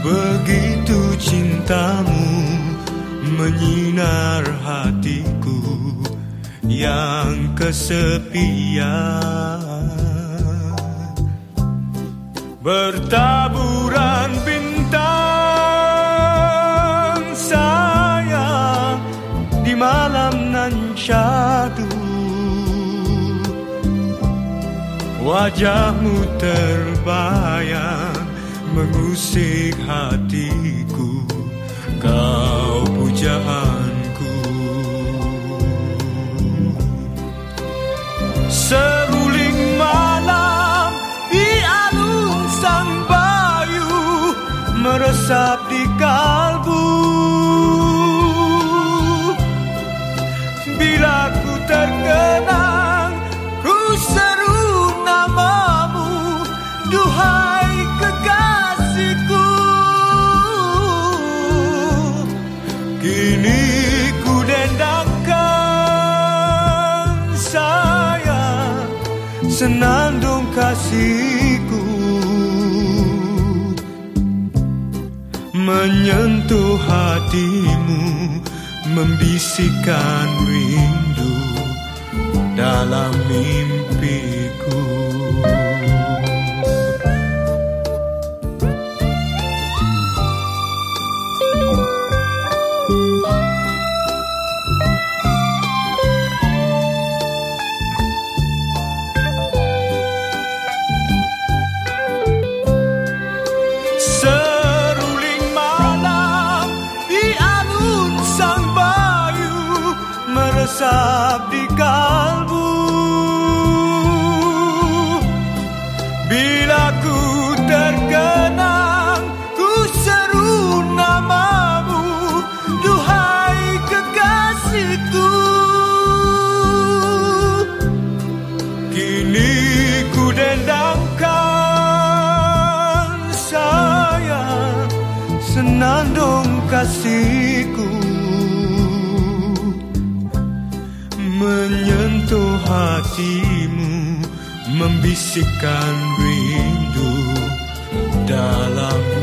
Begitu cintamu menyinar hatiku yang kesepian. Bertaburan bintang sayang di malam nan syahdu, wajahmu terbayang mengusik hatiku, kau pujaanku. Seruling malam di alun sang bayu meresap di kalbu. Bila ku terkenang, ku seru namamu, duhai kekasihku. Kini ku dendangkan sayang, senandung kasihku, menyentuh hatimu, membisikkan rindu dalam mimpiku. Seruling malam di alun sang bayu meresap di kalbu. Bila ku terkenang, ku seru namamu, duhai kekasihku. Kini ku dendangkan sayang, senandung kasihku, menyentuh hatimu, membisikkan rindu dalam